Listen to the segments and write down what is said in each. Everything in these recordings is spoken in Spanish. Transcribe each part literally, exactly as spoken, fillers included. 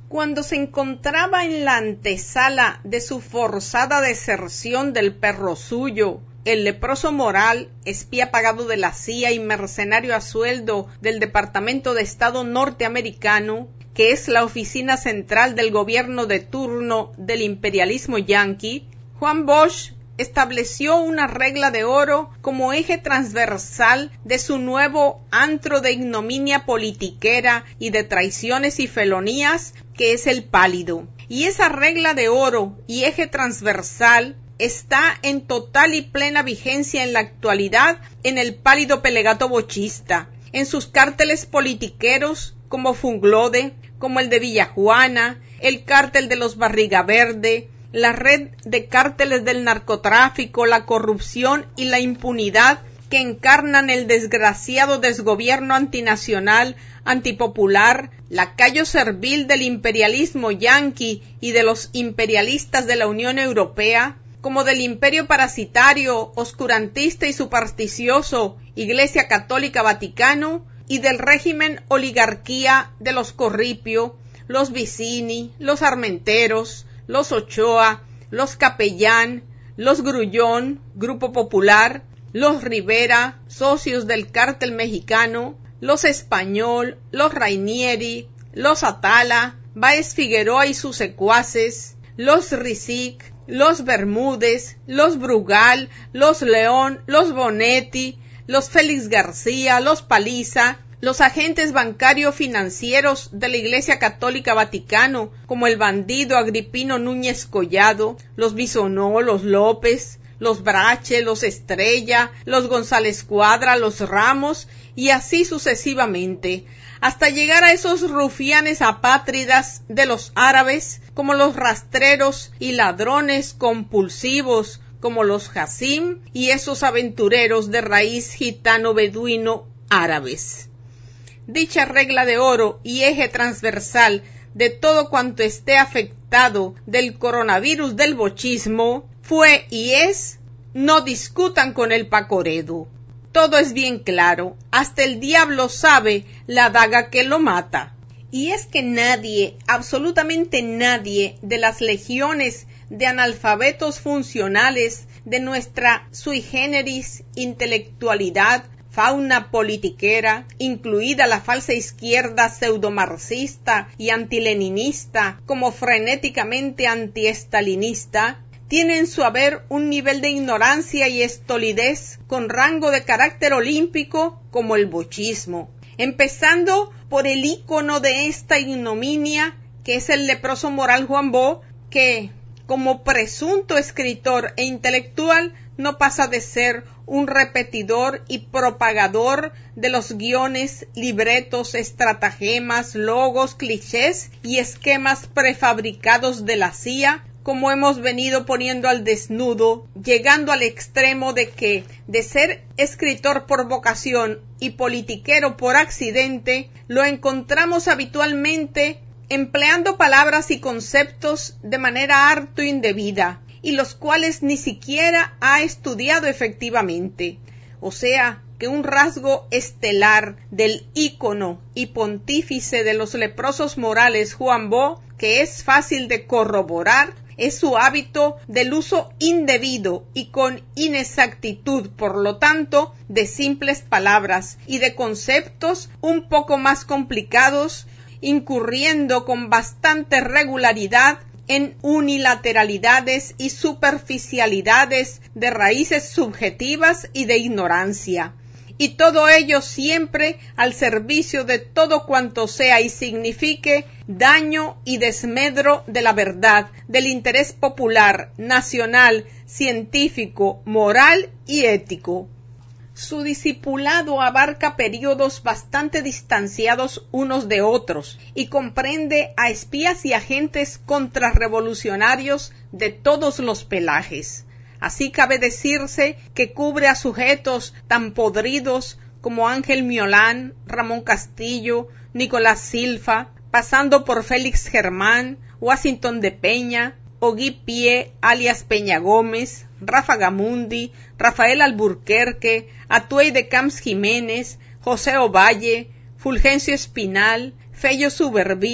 Cuando se encontraba en la antesala de su forzada deserción del perro suyo, el leproso Moral, espía pagado de la C I A y mercenario a sueldo del Departamento de Estado norteamericano, que es la oficina central del gobierno de turno del imperialismo yanqui, Juan Bosch estableció una regla de oro como eje transversal de su nuevo antro de ignominia politiquera y de traiciones y felonías, que es el Pálido. Y esa regla de oro y eje transversal está en total y plena vigencia en la actualidad en el Pálido Pelegato bochista, en sus cárteles politiqueros como Funglode, como el de Villajuana, el cártel de los Barriga Verde, la red de cárteles del narcotráfico, la corrupción y la impunidad que encarnan el desgraciado desgobierno antinacional, antipopular, lacayo servil del imperialismo yanqui y de los imperialistas de la Unión Europea, como del imperio parasitario, oscurantista y supersticioso Iglesia Católica Vaticano, y del régimen oligarquía de los Corripio, los Vicini, los Armenteros, los Ochoa, los Capellán, los Grullón, Grupo Popular, los Rivera, socios del cártel mexicano, los Español, los Rainieri, los Atala, Báez Figueroa y sus secuaces, los Risic, los Bermúdez, los Brugal, los León, los Bonetti, los Félix García, los Paliza, los agentes bancario-financieros de la Iglesia Católica Vaticano, como el bandido Agripino Núñez Collado, los Bisonó, los López, los Brache, los Estrella, los González Cuadra, los Ramos, y así sucesivamente, hasta llegar a esos rufianes apátridas de los árabes, como los rastreros y ladrones compulsivos, como los Jacim, y esos aventureros de raíz gitano-beduino árabes. Dicha regla de oro y eje transversal de todo cuanto esté afectado del coronavirus del bochismo fue y es: no discutan con el Pacoredo. Todo es bien claro, hasta el diablo sabe la daga que lo mata. Y es que nadie, absolutamente nadie, de las legiones de analfabetos funcionales de nuestra sui generis intelectualidad, fauna politiquera, incluida la falsa izquierda pseudomarxista y antileninista, como frenéticamente antiestalinista, tiene en su haber un nivel de ignorancia y estolidez con rango de carácter olímpico como el bochismo, empezando por el ícono de esta ignominia, que es el leproso Moral Juan Bo, que, como presunto escritor e intelectual, no pasa de ser un repetidor y propagador de los guiones, libretos, estratagemas, logos, clichés y esquemas prefabricados de la C I A, como hemos venido poniendo al desnudo, llegando al extremo de que, de ser escritor por vocación y politiquero por accidente, lo encontramos habitualmente empleando palabras y conceptos de manera harto indebida, y los cuales ni siquiera ha estudiado efectivamente. O sea, que un rasgo estelar del ícono y pontífice de los leprosos morales Juan Bo, que es fácil de corroborar, es su hábito del uso indebido y con inexactitud, por lo tanto, de simples palabras y de conceptos un poco más complicados, incurriendo con bastante regularidad en unilateralidades y superficialidades de raíces subjetivas y de ignorancia, y todo ello siempre al servicio de todo cuanto sea y signifique daño y desmedro de la verdad, del interés popular, nacional, científico, moral y ético. Su discipulado abarca periodos bastante distanciados unos de otros y comprende a espías y agentes contrarrevolucionarios de todos los pelajes. Así cabe decirse que cubre a sujetos tan podridos como Ángel Miolán, Ramón Castillo, Nicolás Silva, pasando por Félix Germán, Washington de Peña, Ogui Pie, alias Peña Gómez, Rafa Gamundi, Rafael Alburquerque, Atuey de Camps Jiménez, José Ovalle, Fulgencio Espinal, Fello Suberví,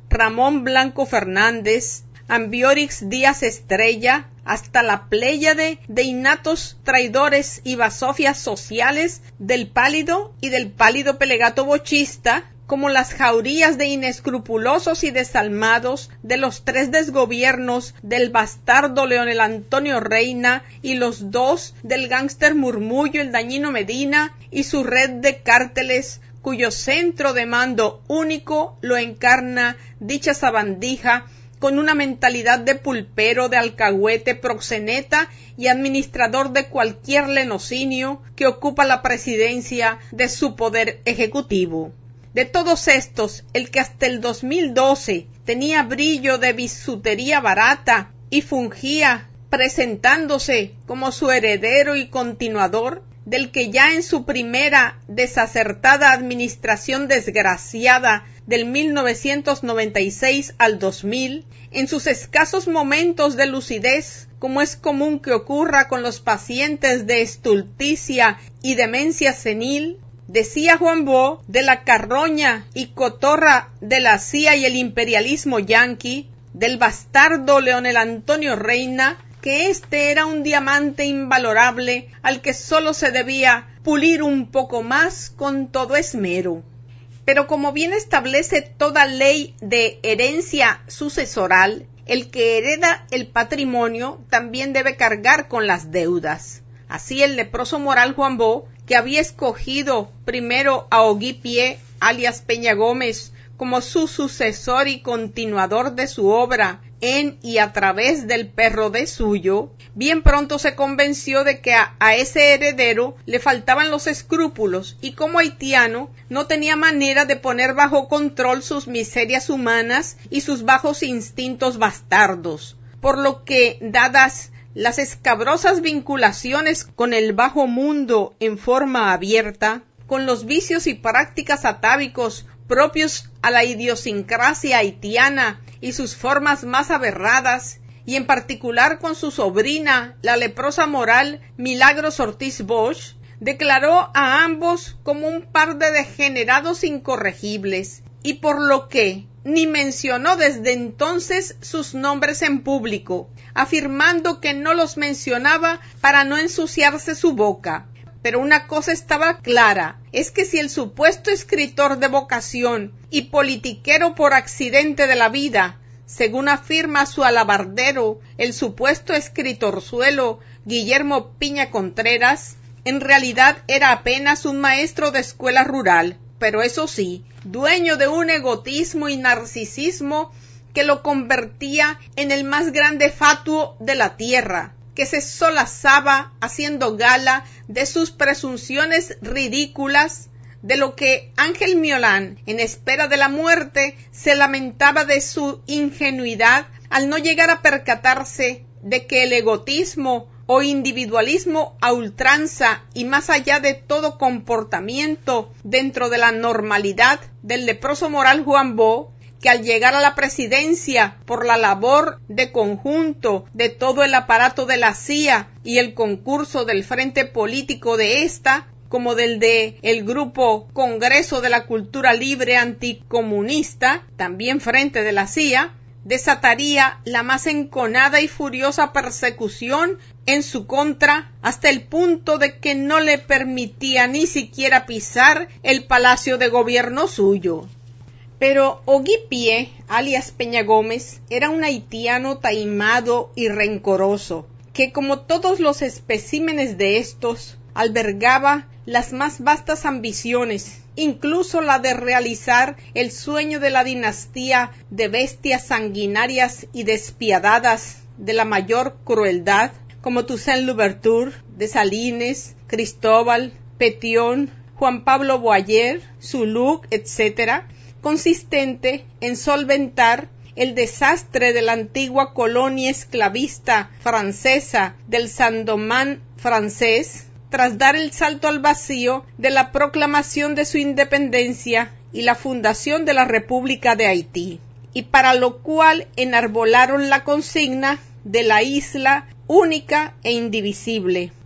Ramón Blanco Fernández, Ambiorix Díaz Estrella, hasta la pléyade de innatos traidores y basofias sociales del pálido y del pálido Pelagato bochista, como las jaurías de inescrupulosos y desalmados de los tres desgobiernos del bastardo Leonel Antonio Reina y los dos del gángster Murmullo el Dañino Medina y su red de cárteles cuyo centro de mando único lo encarna dicha sabandija con una mentalidad de pulpero, de alcahuete, proxeneta y administrador de cualquier lenocinio que ocupa la presidencia de su poder ejecutivo. De todos estos, el que hasta el dos mil doce tenía brillo de bisutería barata y fungía presentándose como su heredero y continuador, del que ya en su primera desacertada administración desgraciada del mil novecientos noventa y seis al dos mil, en sus escasos momentos de lucidez, como es común que ocurra con los pacientes de estulticia y demencia senil, decía Juan Bo de la carroña y cotorra de la C I A y el imperialismo yanqui, del bastardo Leonel Antonio Reina, que este era un diamante invalorable al que sólo se debía pulir un poco más con todo esmero. Pero como bien establece toda ley de herencia sucesoral, el que hereda el patrimonio también debe cargar con las deudas. Así el leproso moral Juan Bo, que había escogido primero a Ogui Pie, alias Peña Gómez, como su sucesor y continuador de su obra en y a través del perro de suyo, bien pronto se convenció de que a, a ese heredero le faltaban los escrúpulos y como haitiano no tenía manera de poner bajo control sus miserias humanas y sus bajos instintos bastardos, por lo que, dadas las escabrosas vinculaciones con el bajo mundo en forma abierta, con los vicios y prácticas atávicos propios a la idiosincrasia haitiana y sus formas más aberradas, y en particular con su sobrina, la leprosa moral Milagros Ortiz Bosch, declaró a ambos como un par de degenerados incorregibles, y por lo que ni mencionó desde entonces sus nombres en público, afirmando que no los mencionaba para no ensuciarse su boca. Pero una cosa estaba clara, es que si el supuesto escritor de vocación y politiquero por accidente de la vida, según afirma su alabardero, el supuesto escritorzuelo Guillermo Piña Contreras, en realidad era apenas un maestro de escuela rural, pero eso sí, dueño de un egotismo y narcisismo que lo convertía en el más grande fatuo de la tierra, que se solazaba haciendo gala de sus presunciones ridículas, de lo que Ángel Miolán, en espera de la muerte, se lamentaba de su ingenuidad al no llegar a percatarse de que el egotismo o individualismo a ultranza y más allá de todo comportamiento dentro de la normalidad del leproso moral Juan Bo, que al llegar a la presidencia por la labor de conjunto de todo el aparato de la C I A y el concurso del frente político de esta, como del de el grupo Congreso de la Cultura Libre Anticomunista, también frente de la C I A, desataría la más enconada y furiosa persecución en su contra hasta el punto de que no le permitía ni siquiera pisar el palacio de gobierno suyo. Pero Ogui Pie, alias Peña Gómez, era un haitiano taimado y rencoroso, que como todos los especímenes de estos, albergaba las más vastas ambiciones, incluso la de realizar el sueño de la dinastía de bestias sanguinarias y despiadadas de la mayor crueldad, como Toussaint Louverture, Dessalines, Cristóbal, Petion, Juan Pablo Boyer, Zuluc, etcétera, consistente en solventar el desastre de la antigua colonia esclavista francesa del Saint-Domingue francés, tras dar el salto al vacío de la proclamación de su independencia y la fundación de la República de Haití, y para lo cual enarbolaron la consigna de la isla única e indivisible,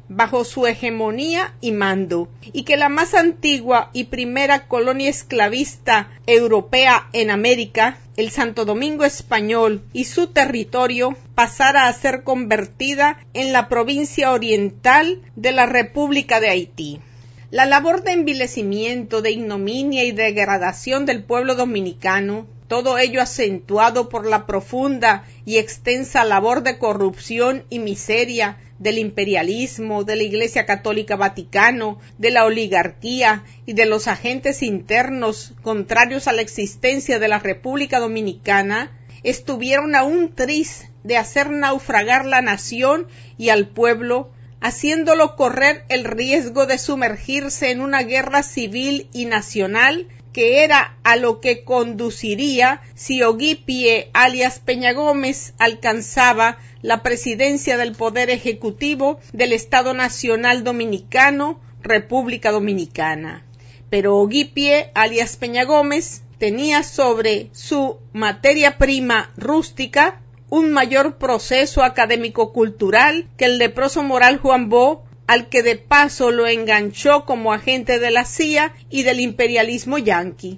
bajo su hegemonía y mando, y que la más antigua y primera colonia esclavista europea en América, el Santo Domingo Español, y su territorio pasara a ser convertida en la provincia oriental de la República de Haití. La labor de envilecimiento, de ignominia y degradación del pueblo dominicano, todo ello acentuado por la profunda y extensa labor de corrupción y miseria del imperialismo, de la Iglesia Católica Vaticano, de la oligarquía y de los agentes internos contrarios a la existencia de la República Dominicana, estuvieron a un tris de hacer naufragar la nación y al pueblo, haciéndolo correr el riesgo de sumergirse en una guerra civil y nacional que era a lo que conduciría si Oguipie alias Peña Gómez alcanzaba la presidencia del Poder Ejecutivo del Estado Nacional Dominicano, República Dominicana. Pero Oguipie alias Peña Gómez tenía sobre su materia prima rústica un mayor proceso académico-cultural que el leproso moral Juan Bó, al que de paso lo enganchó como agente de la C I A y del imperialismo yanqui.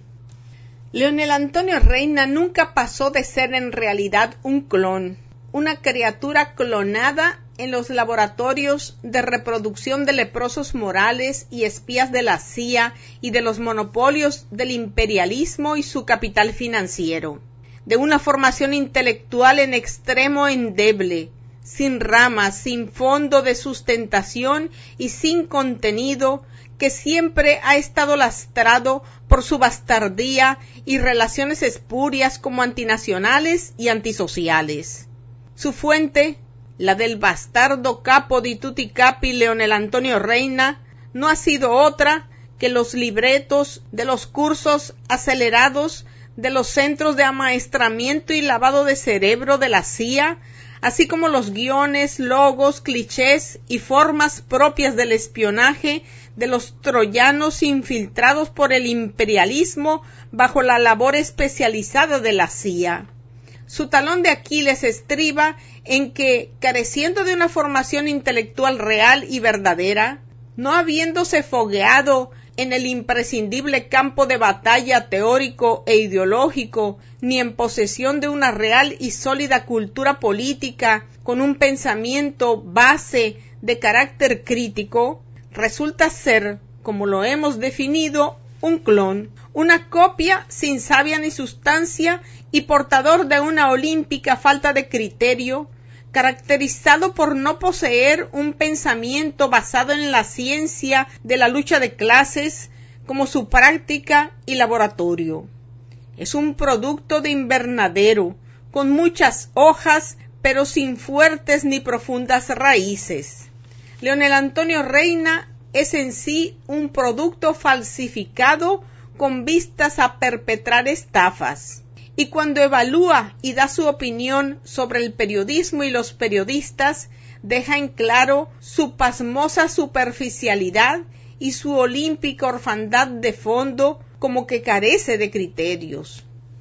Leonel Antonio Reina nunca pasó de ser en realidad un clon, una criatura clonada en los laboratorios de reproducción de leprosos morales y espías de la C I A y de los monopolios del imperialismo y su capital financiero, de una formación intelectual en extremo endeble, sin ramas, sin fondo de sustentación y sin contenido, que siempre ha estado lastrado por su bastardía y relaciones espurias como antinacionales y antisociales. Su fuente, la del bastardo capo di tutti capi Leonel Antonio Reina, no ha sido otra que los libretos de los cursos acelerados de los centros de amaestramiento y lavado de cerebro de la C I A, así como los guiones, logos, clichés y formas propias del espionaje de los troyanos infiltrados por el imperialismo bajo la labor especializada de la C I A. Su talón de Aquiles estriba en que, careciendo de una formación intelectual real y verdadera, no habiéndose fogueado en el imprescindible campo de batalla teórico e ideológico, ni en posesión de una real y sólida cultura política con un pensamiento base de carácter crítico, resulta ser, como lo hemos definido, un clon, una copia sin savia ni sustancia y portador de una olímpica falta de criterio, caracterizado por no poseer un pensamiento basado en la ciencia de la lucha de clases como su práctica y laboratorio. Es un producto de invernadero, con muchas hojas, pero sin fuertes ni profundas raíces. Leonel Antonio Reina es en sí un producto falsificado con vistas a perpetrar estafas. Y cuando evalúa y da su opinión sobre el periodismo y los periodistas, deja en claro su pasmosa superficialidad y su olímpica orfandad de fondo, como que carece de criterios.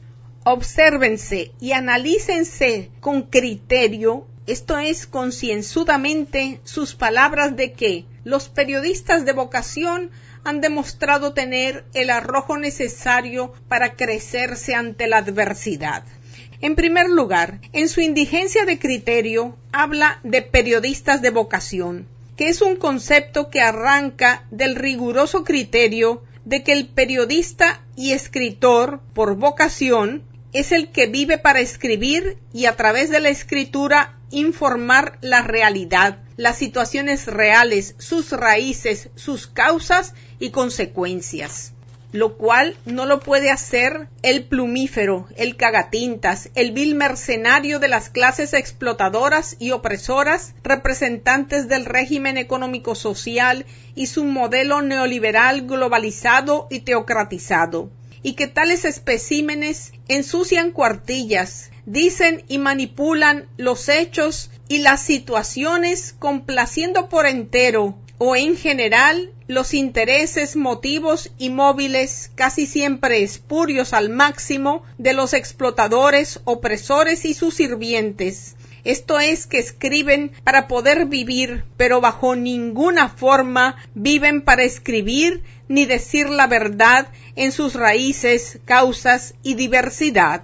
Obsérvense y analícense con criterio, esto es concienzudamente, sus palabras de que los periodistas de vocación han demostrado tener el arrojo necesario para crecerse ante la adversidad. En primer lugar, en su indigencia de criterio, habla de periodistas de vocación, que es un concepto que arranca del riguroso criterio de que el periodista y escritor, por vocación, es el que vive para escribir y a través de la escritura informar la realidad, las situaciones reales, sus raíces, sus causas y consecuencias, lo cual no lo puede hacer el plumífero, el cagatintas, el vil mercenario de las clases explotadoras y opresoras, representantes del régimen económico-social y su modelo neoliberal globalizado y teocratizado, y que tales especímenes ensucian cuartillas, dicen y manipulan los hechos y las situaciones complaciendo por entero o en general los intereses, motivos y móviles casi siempre espurios al máximo de los explotadores, opresores y sus sirvientes, Esto es, que escriben para poder vivir, pero bajo ninguna forma viven para escribir ni decir la verdad en sus raíces, causas y diversidad.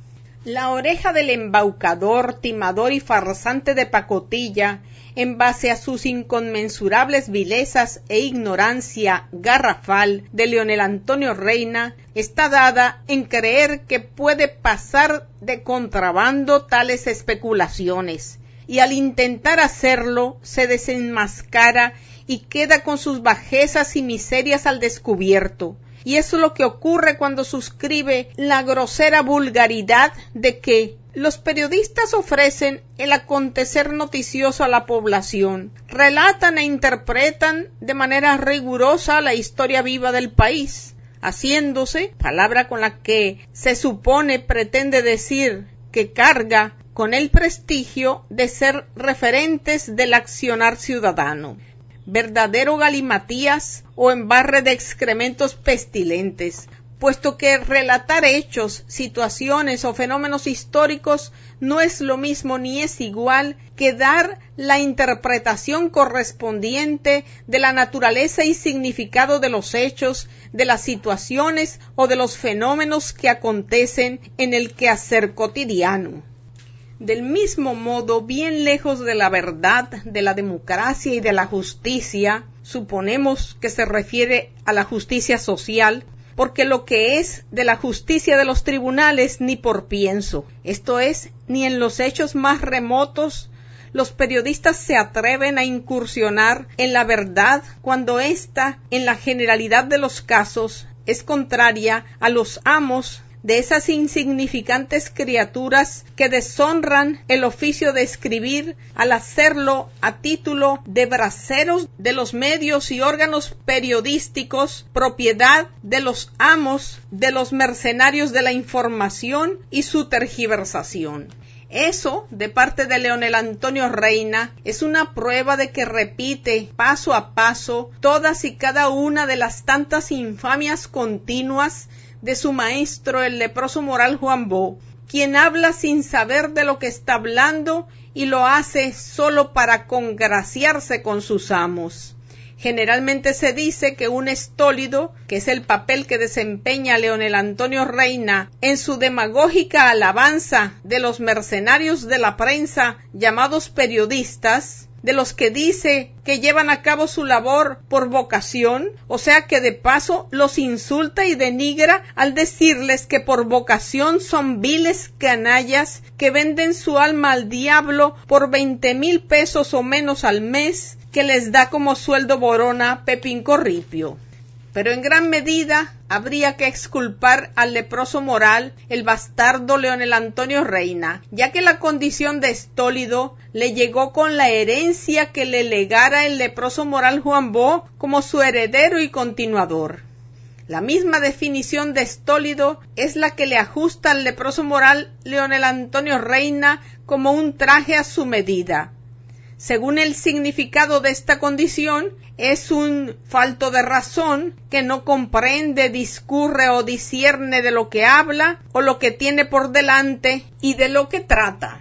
La oreja del embaucador, timador y farsante de pacotilla, en base a sus inconmensurables vilezas e ignorancia garrafal de Leonel Antonio Reina, está dada en creer que puede pasar de contrabando tales especulaciones, y al intentar hacerlo se desenmascara y queda con sus bajezas y miserias al descubierto. Y eso es lo que ocurre cuando suscribe la grosera vulgaridad de que los periodistas ofrecen el acontecer noticioso a la población, relatan e interpretan de manera rigurosa la historia viva del país, haciéndose, palabra con la que se supone pretende decir que carga con el prestigio de ser referentes del accionar ciudadano. Verdadero galimatías o embarre de excrementos pestilentes, puesto que relatar hechos, situaciones o fenómenos históricos no es lo mismo ni es igual que dar la interpretación correspondiente de la naturaleza y significado de los hechos, de las situaciones o de los fenómenos que acontecen en el quehacer cotidiano. Del mismo modo, bien lejos de la verdad, de la democracia y de la justicia, suponemos que se refiere a la justicia social, porque lo que es de la justicia de los tribunales ni por pienso, esto es, ni en los hechos más remotos, los periodistas se atreven a incursionar en la verdad cuando ésta, en la generalidad de los casos, es contraria a los amos de esas insignificantes criaturas que deshonran el oficio de escribir al hacerlo a título de braceros de los medios y órganos periodísticos, propiedad de los amos de los mercenarios de la información y su tergiversación. Eso, de parte de Leonel Antonio Reina, es una prueba de que repite paso a paso todas y cada una de las tantas infamias continuas de su maestro, el leproso moral Juan Bó, quien habla sin saber de lo que está hablando y lo hace solo para congraciarse con sus amos. Generalmente se dice que un estólido, que es el papel que desempeña Leonel Antonio Reina en su demagógica alabanza de los mercenarios de la prensa llamados periodistas, de los que dice que llevan a cabo su labor por vocación, o sea que de paso los insulta y denigra al decirles que por vocación son viles canallas que venden su alma al diablo por veinte mil pesos o menos al mes, que les da como sueldo Borona Pepín Corripio. Pero en gran medida habría que exculpar al leproso moral, el bastardo Leonel Antonio Reina, ya que la condición de estólido le llegó con la herencia que le legara el leproso moral Juan Bó como su heredero y continuador. La misma definición de estólido es la que le ajusta al leproso moral Leonel Antonio Reina como un traje a su medida. Según el significado de esta condición, es un falto de razón que no comprende, discurre o discierne de lo que habla o lo que tiene por delante y de lo que trata.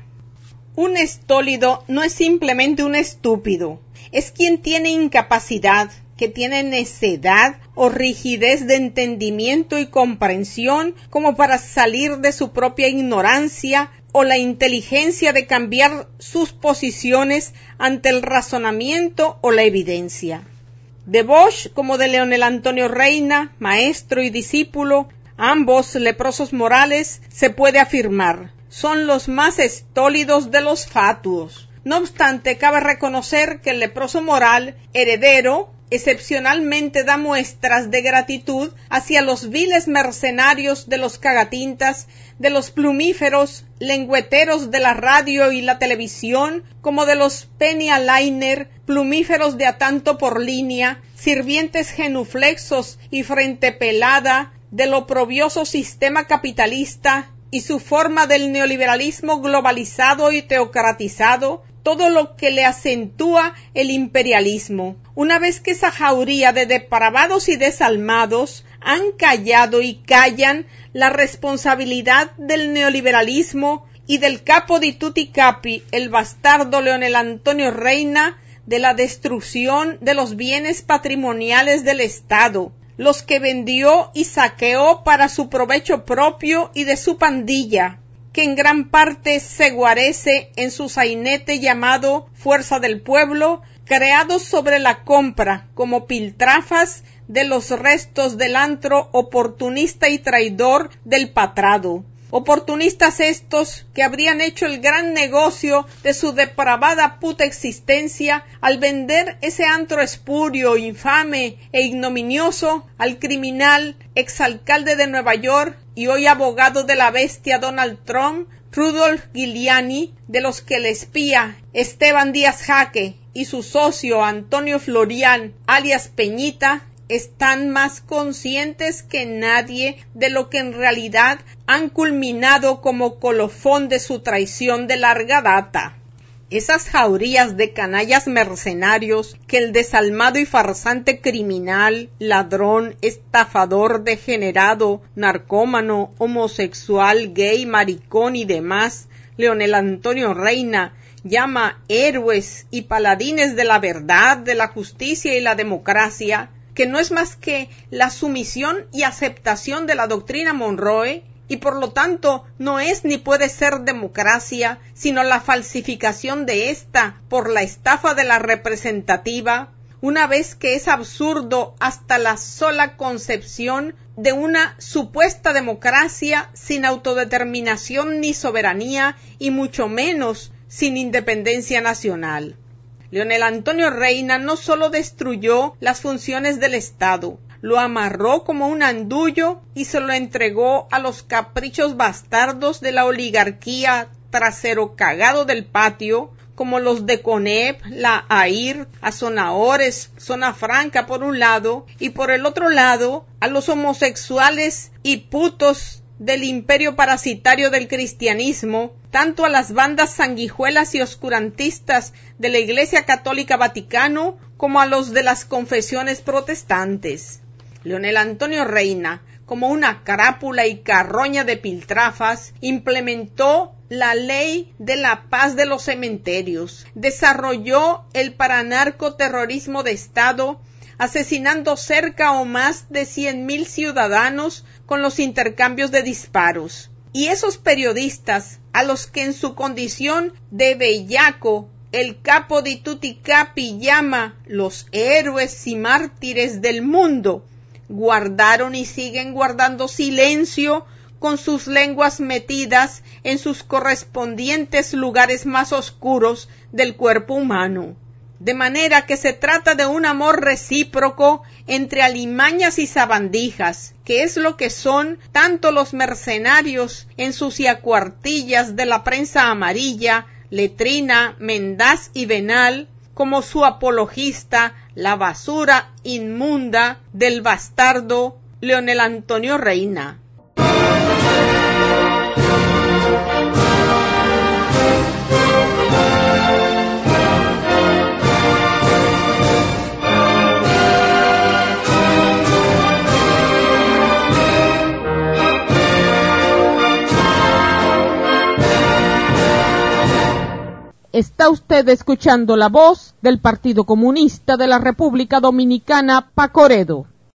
Un estólido no es simplemente un estúpido, es quien tiene incapacidad, que tiene necedad o rigidez de entendimiento y comprensión como para salir de su propia ignorancia o la inteligencia de cambiar sus posiciones ante el razonamiento o la evidencia. De Bosch como de Leonel Antonio Reina, maestro y discípulo, ambos leprosos morales, se puede afirmar, son los más estólidos de los fatuos. No obstante, cabe reconocer que el leproso moral, heredero, excepcionalmente da muestras de gratitud hacia los viles mercenarios de los cagatintas, de los plumíferos, lengüeteros de la radio y la televisión, como de los penny a liner, plumíferos de a tanto por línea, sirvientes genuflexos y frente pelada, del oprobioso sistema capitalista y su forma del neoliberalismo globalizado y teocratizado, todo lo que le acentúa el imperialismo. Una vez que esa jauría de depravados y desalmados han callado y callan la responsabilidad del neoliberalismo y del capo di tutti capi, el bastardo Leonel Antonio Reina, de la destrucción de los bienes patrimoniales del Estado, los que vendió y saqueó para su provecho propio y de su pandilla, que en gran parte se guarece en su sainete llamado Fuerza del Pueblo, creado sobre la compra como piltrafas de los restos del antro oportunista y traidor del Patrado. Oportunistas estos que habrían hecho el gran negocio de su depravada puta existencia al vender ese antro espurio, infame e ignominioso al criminal exalcalde de Nueva York y hoy abogado de la bestia Donald Trump, Rudolph Giuliani, de los que el espía Esteban Díaz Jaque y su socio Antonio Florian, alias Peñita, están más conscientes que nadie de lo que en realidad han culminado como colofón de su traición de larga data. Esas jaurías de canallas mercenarios que el desalmado y farsante criminal, ladrón, estafador, degenerado, narcómano, homosexual, gay, maricón y demás, Leonel Antonio Reina, llama héroes y paladines de la verdad, de la justicia y la democracia, que no es más que la sumisión y aceptación de la doctrina Monroe, y por lo tanto no es ni puede ser democracia, sino la falsificación de ésta por la estafa de la representativa, una vez que es absurdo hasta la sola concepción de una supuesta democracia sin autodeterminación ni soberanía, y mucho menos sin independencia nacional. Leonel Antonio Reina no solo destruyó las funciones del Estado, lo amarró como un andullo y se lo entregó a los caprichos bastardos de la oligarquía trasero cagado del patio, como los de Conep, la A I R, a Zonaores, Zona Franca por un lado, y por el otro lado a los homosexuales y putos del imperio parasitario del cristianismo, tanto a las bandas sanguijuelas y oscurantistas de la Iglesia Católica Vaticano como a los de las confesiones protestantes. Leonel Antonio Reina, como una crápula y carroña de piltrafas, implementó la ley de la paz de los cementerios, desarrolló el paranarcoterrorismo de Estado, asesinando cerca o más de cien mil ciudadanos con los intercambios de disparos. Y esos periodistas, a los que en su condición de bellaco el capo di tutti capi llama los héroes y mártires del mundo, guardaron y siguen guardando silencio con sus lenguas metidas en sus correspondientes lugares más oscuros del cuerpo humano. De manera que se trata de un amor recíproco entre alimañas y sabandijas, que es lo que son tanto los mercenarios ensuciacuartillas de la prensa amarilla, letrina, mendaz y venal, como su apologista, la basura inmunda del bastardo Leonel Antonio Reina. Está usted escuchando la voz del Partido Comunista de la República Dominicana, Pacoredo.